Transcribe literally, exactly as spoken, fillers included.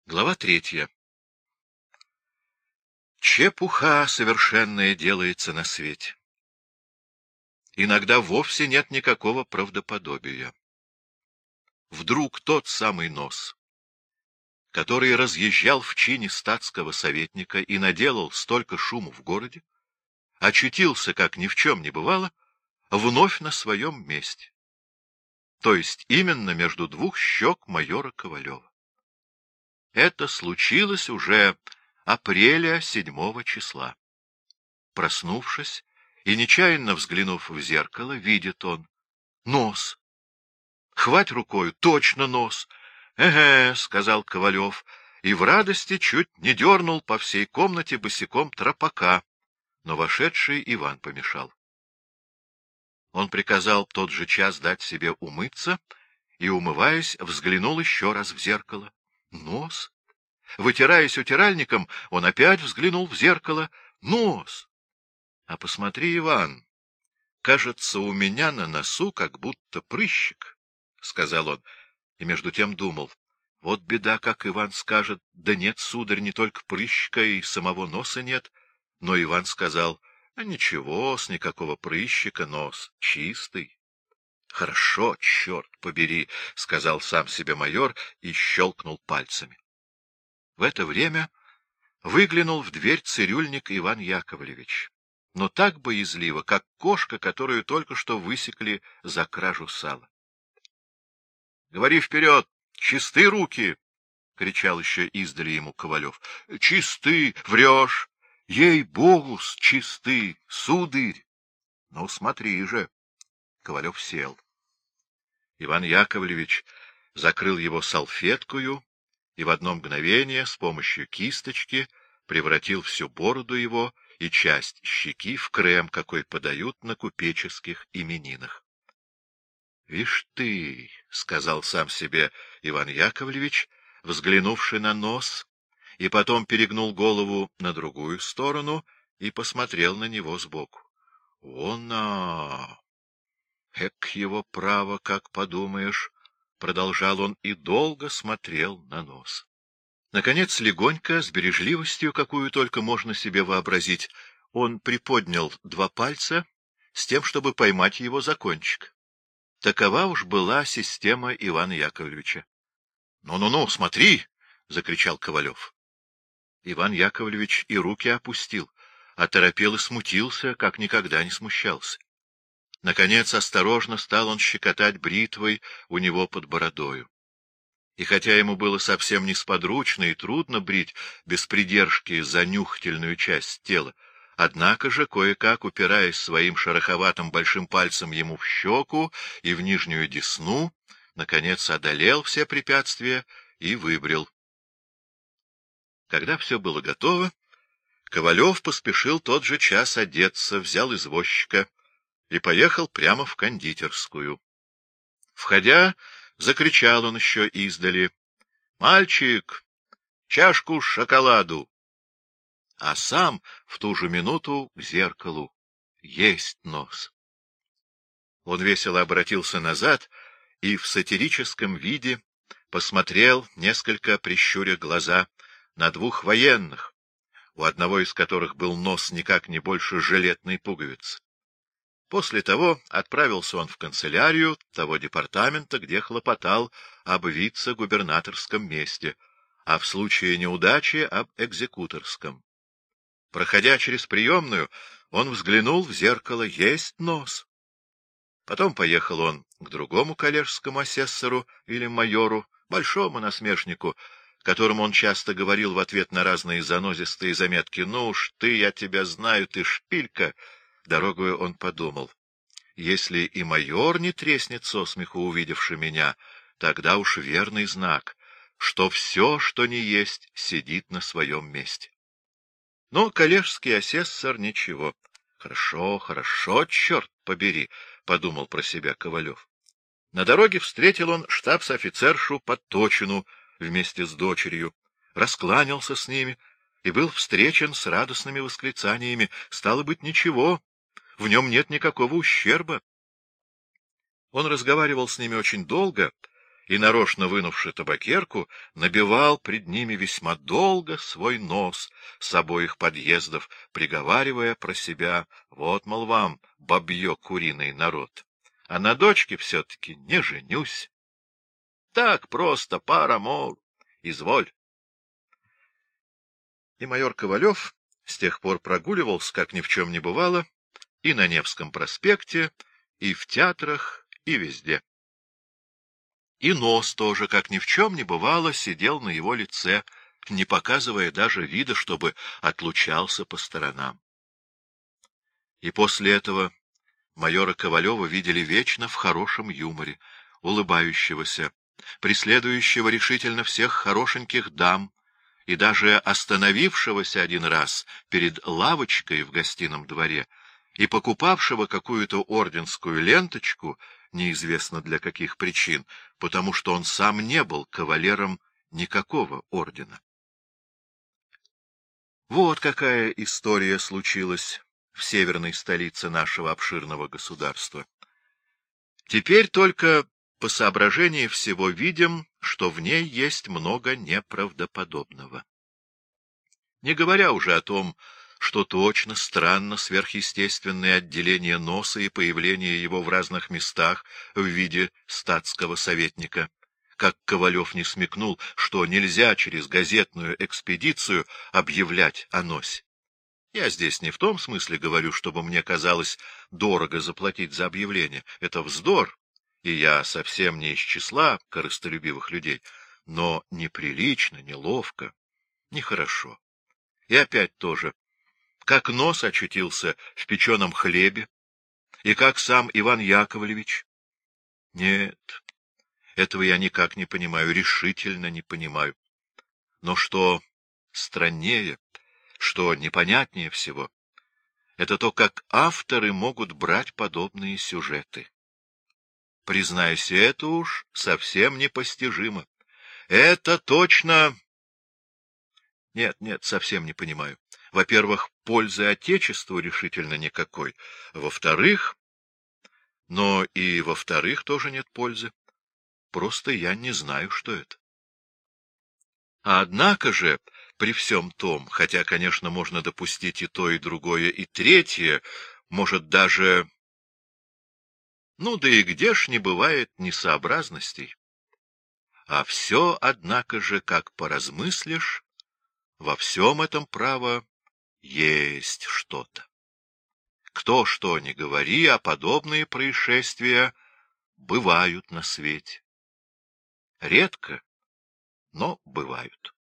Глава третья. Чепуха совершенная делается на свете. Иногда вовсе нет никакого правдоподобия. Вдруг тот самый нос, который разъезжал в чине статского советника и наделал столько шуму в городе, очутился, как ни в чем не бывало, вновь на своем месте, то есть именно между двух щек майора Ковалева. Это случилось уже апреля седьмого числа. Проснувшись и нечаянно взглянув в зеркало, видит он нос. Хвать рукою, точно нос. «Эге», — сказал Ковалев, и в радости чуть не дернул по всей комнате босиком тропака, но вошедший Иван помешал. Он приказал тот же час дать себе умыться и, умываясь, взглянул еще раз в зеркало. Нос. Вытираясь утиральником, он опять взглянул в зеркало. Нос. — А посмотри, Иван, кажется, у меня на носу как будто прыщик, — сказал он, и между тем думал. Вот беда, как Иван скажет, да нет, сударь, не только прыщика и самого носа нет. Но Иван сказал, а ничего, с никакого прыщика нос чистый. — Хорошо, черт побери, — сказал сам себе майор и щелкнул пальцами. В это время выглянул в дверь цирюльник Иван Яковлевич, но так боязливо, как кошка, которую только что высекли за кражу сала. — Говори вперед! Чисты руки! — кричал еще издали ему Ковалев. — Чисты! Врешь! Ей-богу-с, чисты! Сударь! Ну, смотри же! Ковалев сел. Иван Яковлевич закрыл его салфеткою и в одно мгновение с помощью кисточки превратил всю бороду его и часть щеки в крем, какой подают на купеческих именинах. — Вишь ты, — сказал сам себе Иван Яковлевич, взглянувший на нос, и потом перегнул голову на другую сторону и посмотрел на него сбоку. — Она! Эк его право, как подумаешь! — продолжал он и долго смотрел на нос. Наконец, легонько, с бережливостью, какую только можно себе вообразить, он приподнял два пальца с тем, чтобы поймать его за кончик. Такова уж была система Ивана Яковлевича. «Ну, ну, ну, смотри!» — закричал Ковалев. Иван Яковлевич и руки опустил, оторопел и смутился, как никогда не смущался. Наконец, осторожно стал он щекотать бритвой у него под бородою. И хотя ему было совсем несподручно и трудно брить без придержки занюхательную часть тела, однако же, кое-как упираясь своим шероховатым большим пальцем ему в щеку и в нижнюю десну, наконец одолел все препятствия и выбрил. Когда все было готово, Ковалев поспешил тот же час одеться, взял извозчика и поехал прямо в кондитерскую. Входя, закричал он еще издали: — Мальчик, чашку шоколаду! А сам в ту же минуту к зеркалу. Есть нос. Он весело обратился назад и в сатирическом виде посмотрел, несколько прищуря глаза, на двух военных, у одного из которых был нос никак не больше жилетной пуговицы. После того отправился он в канцелярию того департамента, где хлопотал об вице-губернаторском месте, а в случае неудачи — об экзекуторском. Проходя через приемную, он взглянул в зеркало — есть нос. Потом поехал он к другому коллежскому асессору или майору, большому насмешнику, которому он часто говорил в ответ на разные занозистые заметки: «Ну уж ты, я тебя знаю, ты шпилька». Дорогою он подумал: если и майор не треснет со смеху, увидевши меня, тогда уж верный знак, что все, что не есть, сидит на своем месте. Но коллежский асессор ничего. Хорошо, хорошо, черт побери, — подумал про себя Ковалев. На дороге встретил он штабс-офицершу Подточину вместе с дочерью, раскланялся с ними и был встречен с радостными восклицаниями: стало быть, ничего, в нем нет никакого ущерба. Он разговаривал с ними очень долго и, нарочно вынувши табакерку, набивал пред ними весьма долго свой нос с обоих подъездов, приговаривая про себя: вот, мол, вам, бабье куриный народ, а на дочке все-таки не женюсь. Так просто, пар амур, изволь. И майор Ковалев с тех пор прогуливался, как ни в чем не бывало, и на Невском проспекте, и в театрах, и везде. И нос тоже, как ни в чем не бывало, сидел на его лице, не показывая даже вида, чтобы отлучался по сторонам. И после этого майора Ковалева видели вечно в хорошем юморе, улыбающегося, преследующего решительно всех хорошеньких дам, и даже остановившегося один раз перед лавочкой в гостином дворе и покупавшего какую-то орденскую ленточку, неизвестно для каких причин, потому что он сам не был кавалером никакого ордена. Вот какая история случилась в северной столице нашего обширного государства. Теперь только по соображении всего видим, что в ней есть много неправдоподобного. Не говоря уже о том, что точно странно сверхъестественное отделение носа и появление его в разных местах в виде статского советника, как Ковалев не смекнул, что нельзя через газетную экспедицию объявлять о носе. Я здесь не в том смысле говорю, чтобы мне казалось дорого заплатить за объявление. Это вздор, и я совсем не из числа корыстолюбивых людей, но неприлично, неловко, нехорошо. И опять тоже, как нос очутился в печеном хлебе, и как сам Иван Яковлевич. Нет, этого я никак не понимаю, решительно не понимаю. Но что страннее, что непонятнее всего, это то, как авторы могут брать подобные сюжеты. Признаюсь, это уж совсем непостижимо. Это точно... Нет, нет, совсем не понимаю. Во-первых, пользы Отечеству решительно никакой. Во-вторых... Но и во-вторых тоже нет пользы. Просто я не знаю, что это. А однако же, при всем том, хотя, конечно, можно допустить и то, и другое, и третье, может даже... Ну да и где ж не бывает несообразностей? А все, однако же, как поразмыслишь, во всем этом, право, есть что-то. Кто что ни говори, а подобные происшествия бывают на свете. Редко, но бывают.